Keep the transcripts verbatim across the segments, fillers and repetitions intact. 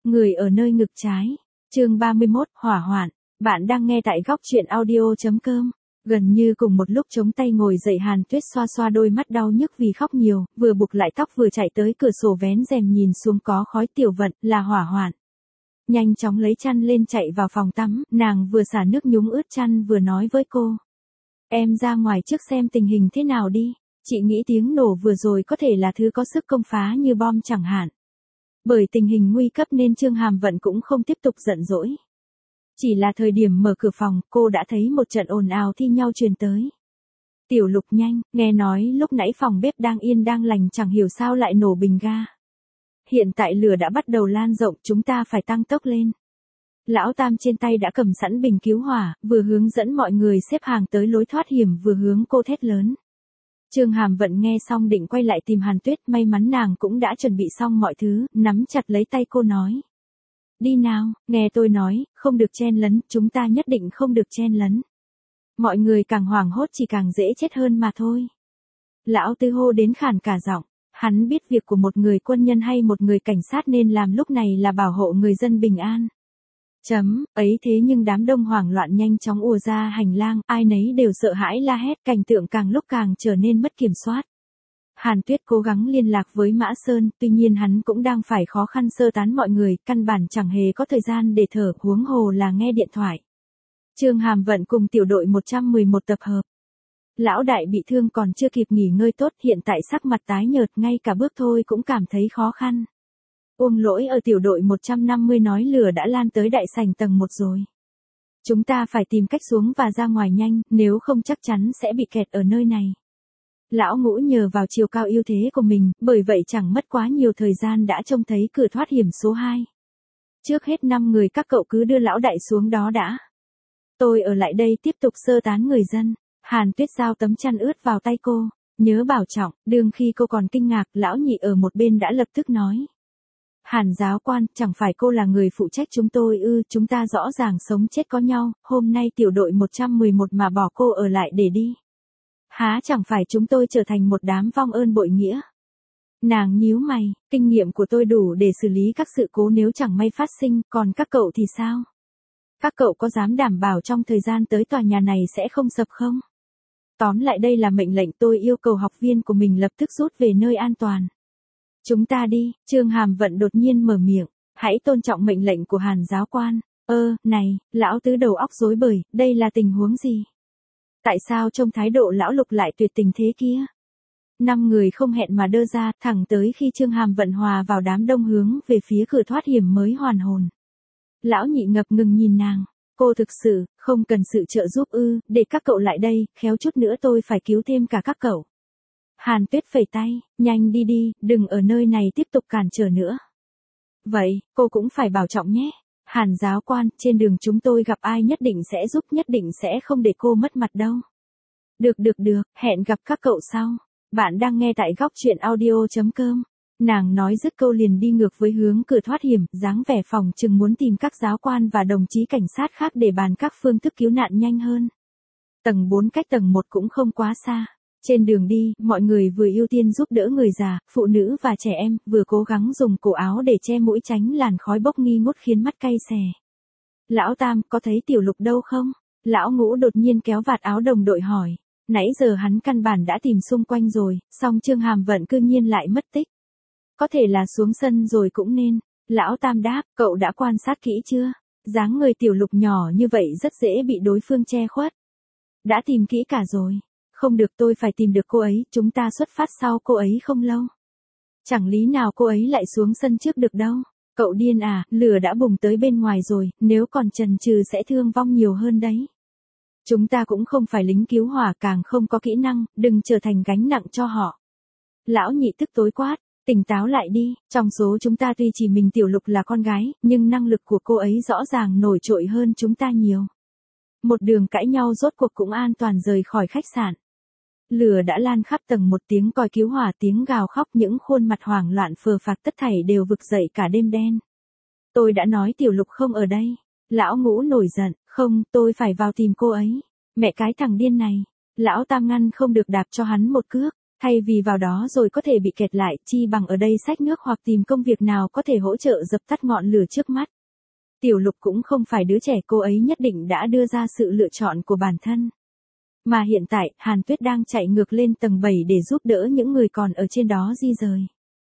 Người ở nơi ngực trái. Chương ba mươi mốt, hỏa hoạn. Bạn đang nghe tại góc truyện audio chấm com. Gần như cùng một lúc chống tay ngồi dậy, Hàn Tuyết xoa xoa đôi mắt đau nhức vì khóc nhiều, vừa buộc lại tóc vừa chạy tới cửa sổ vén rèm nhìn xuống có khói tiểu vận, là hỏa hoạn. Nhanh chóng lấy chăn lên chạy vào phòng tắm, nàng vừa xả nước nhúng ướt chăn vừa nói với cô. Em ra ngoài trước xem tình hình thế nào đi, chị nghĩ tiếng nổ vừa rồi có thể là thứ có sức công phá như bom chẳng hạn. Bởi tình hình nguy cấp nên Trương Hàm Vận cũng không tiếp tục giận dỗi. Chỉ là thời điểm mở cửa phòng, cô đã thấy một trận ồn ào thi nhau truyền tới. Tiểu Lục nhanh, nghe nói lúc nãy phòng bếp đang yên đang lành chẳng hiểu sao lại nổ bình ga. Hiện tại lửa đã bắt đầu lan rộng, chúng ta phải tăng tốc lên. Lão Tam trên tay đã cầm sẵn bình cứu hỏa, vừa hướng dẫn mọi người xếp hàng tới lối thoát hiểm vừa hướng cô thét lớn. Trương Hàm Vận nghe xong định quay lại tìm Hàn Tuyết, may mắn nàng cũng đã chuẩn bị xong mọi thứ, nắm chặt lấy tay cô nói. Đi nào, nghe tôi nói, không được chen lấn, chúng ta nhất định không được chen lấn. Mọi người càng hoảng hốt chỉ càng dễ chết hơn mà thôi. Lão Tư hô đến khàn cả giọng, hắn biết việc của một người quân nhân hay một người cảnh sát nên làm lúc này là bảo hộ người dân bình an. Chấm, ấy thế nhưng đám đông hoảng loạn nhanh chóng ùa ra hành lang, ai nấy đều sợ hãi la hét, cảnh tượng càng lúc càng trở nên mất kiểm soát. Hàn Tuyết cố gắng liên lạc với Mã Sơn, tuy nhiên hắn cũng đang phải khó khăn sơ tán mọi người, căn bản chẳng hề có thời gian để thở, huống hồ là nghe điện thoại. Trương Hàm Vận cùng tiểu đội một trăm mười một tập hợp. Lão đại bị thương còn chưa kịp nghỉ ngơi tốt, hiện tại sắc mặt tái nhợt, ngay cả bước thôi cũng cảm thấy khó khăn. Uông Lỗi ở tiểu đội một trăm năm mươi nói lửa đã lan tới đại sảnh tầng một rồi. Chúng ta phải tìm cách xuống và ra ngoài nhanh, nếu không chắc chắn sẽ bị kẹt ở nơi này. Lão Ngũ nhờ vào chiều cao ưu thế của mình, bởi vậy chẳng mất quá nhiều thời gian đã trông thấy cửa thoát hiểm số hai. Trước hết năm người các cậu cứ đưa lão đại xuống đó đã. Tôi ở lại đây tiếp tục sơ tán người dân. Hàn Tuyết giao tấm chăn ướt vào tay cô, nhớ bảo trọng, đương khi cô còn kinh ngạc, lão Nhị ở một bên đã lập tức nói. Hàn giáo quan, chẳng phải cô là người phụ trách chúng tôi ư, chúng ta rõ ràng sống chết có nhau, hôm nay tiểu đội một trăm mười một mà bỏ cô ở lại để đi. Há chẳng phải chúng tôi trở thành một đám vong ơn bội nghĩa. Nàng nhíu mày, kinh nghiệm của tôi đủ để xử lý các sự cố nếu chẳng may phát sinh, còn các cậu thì sao? Các cậu có dám đảm bảo trong thời gian tới tòa nhà này sẽ không sập không? Tóm lại đây là mệnh lệnh, tôi yêu cầu học viên của mình lập tức rút về nơi an toàn. Chúng ta đi, Trương Hàm Vận đột nhiên mở miệng, hãy tôn trọng mệnh lệnh của Hàn giáo quan. Ơ, này, lão tứ đầu óc rối bời, đây là tình huống gì? Tại sao trông thái độ lão Lục lại tuyệt tình thế kia? Năm người không hẹn mà đơ ra, thẳng tới khi Trương Hàm Vận hòa vào đám đông hướng về phía cửa thoát hiểm mới hoàn hồn. Lão Nhị ngập ngừng nhìn nàng, cô thực sự, không cần sự trợ giúp ư, để các cậu lại đây, khéo chút nữa tôi phải cứu thêm cả các cậu. Hàn Tuyết phẩy tay, nhanh đi đi, đừng ở nơi này tiếp tục cản trở nữa. Vậy, cô cũng phải bảo trọng nhé. Hàn giáo quan, trên đường chúng tôi gặp ai nhất định sẽ giúp, nhất định sẽ không để cô mất mặt đâu. Được được được, hẹn gặp các cậu sau. Bạn đang nghe tại góc truyện audio chấm com. Nàng nói dứt câu liền đi ngược với hướng cửa thoát hiểm, dáng vẻ phòng chừng muốn tìm các giáo quan và đồng chí cảnh sát khác để bàn các phương thức cứu nạn nhanh hơn. Tầng bốn cách tầng một cũng không quá xa. Trên đường đi, mọi người vừa ưu tiên giúp đỡ người già, phụ nữ và trẻ em, vừa cố gắng dùng cổ áo để che mũi tránh làn khói bốc nghi ngút khiến mắt cay xè. Lão Tam, có thấy Tiểu Lục đâu không? Lão Ngũ đột nhiên kéo vạt áo đồng đội hỏi. Nãy giờ hắn căn bản đã tìm xung quanh rồi, song Trương Hàm Vận cư nhiên lại mất tích. Có thể là xuống sân rồi cũng nên. Lão Tam đáp, cậu đã quan sát kỹ chưa? Dáng người Tiểu Lục nhỏ như vậy rất dễ bị đối phương che khuất. Đã tìm kỹ cả rồi. Không được, tôi phải tìm được cô ấy, chúng ta xuất phát sau cô ấy không lâu. Chẳng lý nào cô ấy lại xuống sân trước được đâu. Cậu điên à, lửa đã bùng tới bên ngoài rồi, nếu còn chần chừ sẽ thương vong nhiều hơn đấy. Chúng ta cũng không phải lính cứu hỏa, càng không có kỹ năng, đừng trở thành gánh nặng cho họ. Lão Nhị tức tối quát, tỉnh táo lại đi, trong số chúng ta tuy chỉ mình Tiểu Lục là con gái, nhưng năng lực của cô ấy rõ ràng nổi trội hơn chúng ta nhiều. Một đường cãi nhau rốt cuộc cũng an toàn rời khỏi khách sạn. Lửa đã lan khắp tầng một, tiếng còi cứu hỏa, tiếng gào khóc, những khuôn mặt hoảng loạn phờ phạc tất thảy đều vực dậy cả đêm đen. Tôi đã nói Tiểu Lục không ở đây. Lão Ngũ nổi giận, không, tôi phải vào tìm cô ấy. Mẹ cái thằng điên này. Lão Tam ngăn không được đạp cho hắn một cước. Thay vì vào đó rồi có thể bị kẹt lại, chi bằng ở đây xách nước hoặc tìm công việc nào có thể hỗ trợ dập tắt ngọn lửa trước mắt. Tiểu Lục cũng không phải đứa trẻ, cô ấy nhất định đã đưa ra sự lựa chọn của bản thân. Mà hiện tại, Hàn Tuyết đang chạy ngược lên tầng bảy để giúp đỡ những người còn ở trên đó di rời.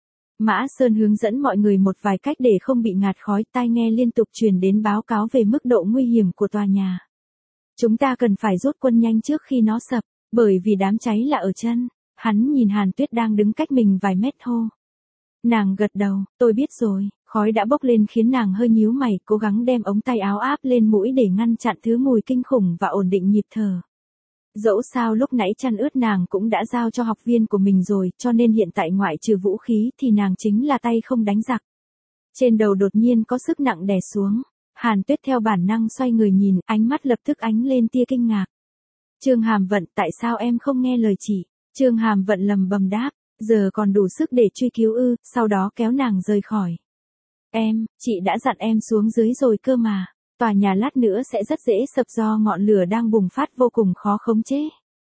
Mã Sơn hướng dẫn mọi người một vài cách để không bị ngạt khói, tai nghe liên tục truyền đến báo cáo về mức độ nguy hiểm của tòa nhà. Chúng ta cần phải rút quân nhanh trước khi nó sập, bởi vì đám cháy là ở chân. Hắn nhìn Hàn Tuyết đang đứng cách mình vài mét hô. Nàng gật đầu, tôi biết rồi, khói đã bốc lên khiến nàng hơi nhíu mày, cố gắng đem ống tay áo áp lên mũi để ngăn chặn thứ mùi kinh khủng và ổn định nhịp thở. Dẫu sao lúc nãy chăn ướt nàng cũng đã giao cho học viên của mình rồi, cho nên hiện tại ngoại trừ vũ khí thì nàng chính là tay không đánh giặc. Trên đầu đột nhiên có sức nặng đè xuống. Hàn Tuyết theo bản năng xoay người nhìn, ánh mắt lập tức ánh lên tia kinh ngạc. Trương Hàm Vận, tại sao em không nghe lời chị? Trương Hàm Vận lầm bầm đáp, giờ còn đủ sức để truy cứu ư, sau đó kéo nàng rời khỏi. Em, chị đã dặn em xuống dưới rồi cơ mà. Tòa nhà lát nữa sẽ rất dễ sập do ngọn lửa đang bùng phát vô cùng khó khống chế.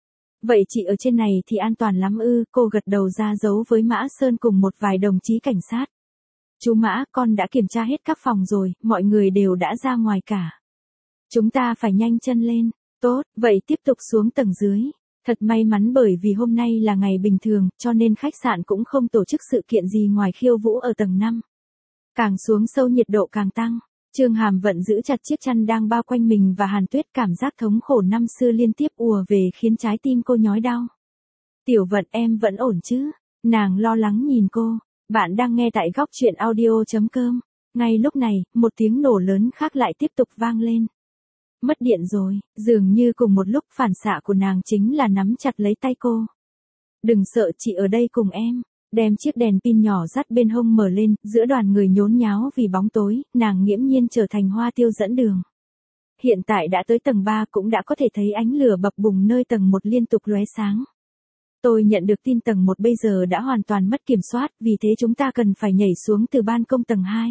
Vậy chị ở trên này thì an toàn lắm ư? Cô gật đầu ra dấu với Mã Sơn cùng một vài đồng chí cảnh sát. Chú Mã, con đã kiểm tra hết các phòng rồi, mọi người đều đã ra ngoài cả. Chúng ta phải nhanh chân lên. Tốt, vậy tiếp tục xuống tầng dưới. Thật may mắn bởi vì hôm nay là ngày bình thường, cho nên khách sạn cũng không tổ chức sự kiện gì ngoài khiêu vũ ở tầng năm. Càng xuống sâu nhiệt độ càng tăng. Trương Hàm Vận giữ chặt chiếc chăn đang bao quanh mình và Hàn Tuyết, cảm giác thống khổ năm xưa liên tiếp ùa về khiến trái tim cô nhói đau. Tiểu Vận, em vẫn ổn chứ? Nàng lo lắng nhìn cô. Bạn đang nghe tại góc truyện audio chấm com. Ngay lúc này, một tiếng nổ lớn khác lại tiếp tục vang lên. Mất điện rồi, dường như cùng một lúc phản xạ của nàng chính là nắm chặt lấy tay cô. Đừng sợ, chị ở đây cùng em. Đem chiếc đèn pin nhỏ dắt bên hông mở lên, giữa đoàn người nhốn nháo vì bóng tối, nàng nghiễm nhiên trở thành hoa tiêu dẫn đường. Hiện tại đã tới tầng ba cũng đã có thể thấy ánh lửa bập bùng nơi tầng một liên tục lóe sáng. Tôi nhận được tin tầng một bây giờ đã hoàn toàn mất kiểm soát, vì thế chúng ta cần phải nhảy xuống từ ban công tầng hai.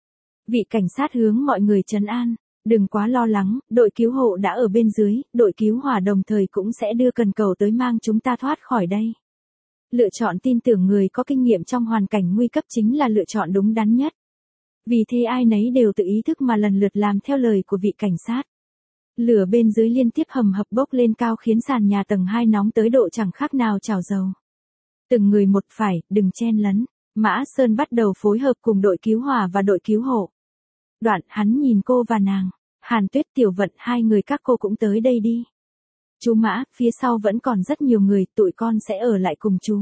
Vị cảnh sát hướng mọi người trấn an. Đừng quá lo lắng, đội cứu hộ đã ở bên dưới, đội cứu hỏa đồng thời cũng sẽ đưa cần cầu tới mang chúng ta thoát khỏi đây. Lựa chọn tin tưởng người có kinh nghiệm trong hoàn cảnh nguy cấp chính là lựa chọn đúng đắn nhất. Vì thế ai nấy đều tự ý thức mà lần lượt làm theo lời của vị cảnh sát. Lửa bên dưới liên tiếp hầm hập bốc lên cao khiến sàn nhà tầng hai nóng tới độ chẳng khác nào chảo dầu. Từng người một phải, đừng chen lấn. Mã Sơn bắt đầu phối hợp cùng đội cứu hỏa và đội cứu hộ. Đoạn hắn nhìn cô và nàng. Hàn Tuyết, Tiểu Vận, hai người các cô cũng tới đây đi. Chú Mã, phía sau vẫn còn rất nhiều người, tụi con sẽ ở lại cùng chú.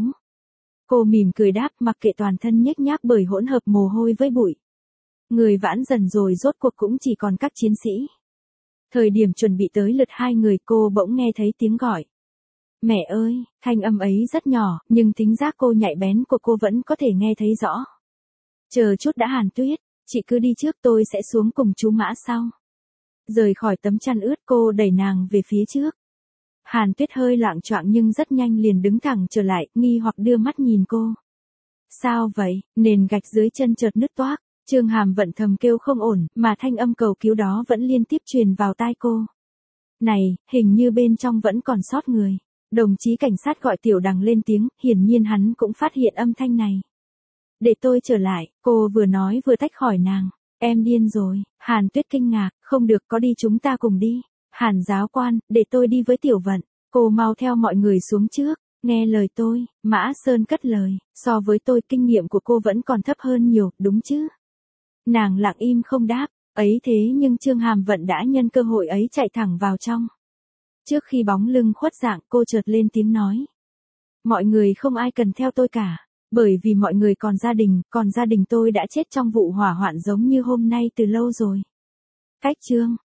Cô mỉm cười đáp, mặc kệ toàn thân nhếch nhác bởi hỗn hợp mồ hôi với bụi. Người vãn dần rồi rốt cuộc cũng chỉ còn các chiến sĩ. Thời điểm chuẩn bị tới lượt hai người, cô bỗng nghe thấy tiếng gọi. Mẹ ơi, thanh âm ấy rất nhỏ, nhưng tính giác cô nhạy bén của cô vẫn có thể nghe thấy rõ. Chờ chút đã Hàn Tuyết, chị cứ đi trước, tôi sẽ xuống cùng chú Mã sau. Rời khỏi tấm chăn ướt, cô đẩy nàng về phía trước. Hàn Tuyết hơi loạng choạng nhưng rất nhanh liền đứng thẳng trở lại, nghi hoặc đưa mắt nhìn cô. Sao vậy? Nền gạch dưới chân chợt nứt toác. Trương Hàm Vận thầm kêu không ổn, mà thanh âm cầu cứu đó vẫn liên tiếp truyền vào tai cô. Này, hình như bên trong vẫn còn sót người. Đồng chí cảnh sát gọi Tiểu Đằng lên tiếng, hiển nhiên hắn cũng phát hiện âm thanh này. Để tôi trở lại, cô vừa nói vừa tách khỏi nàng. Em điên rồi. Hàn Tuyết kinh ngạc, không được, có đi chúng ta cùng đi. Hàn giáo quan, để tôi đi với Tiểu Vận. Cô mau theo mọi người xuống trước. Nghe lời tôi. Mã Sơn cất lời, so với tôi kinh nghiệm của cô vẫn còn thấp hơn nhiều, đúng chứ? Nàng lặng im không đáp, ấy thế nhưng Trương Hàm Vận đã nhân cơ hội ấy chạy thẳng vào trong. Trước khi bóng lưng khuất dạng, cô chợt lên tiếng nói. Mọi người không ai cần theo tôi cả, bởi vì mọi người còn gia đình, còn gia đình tôi đã chết trong vụ hỏa hoạn giống như hôm nay từ lâu rồi. Cách Trương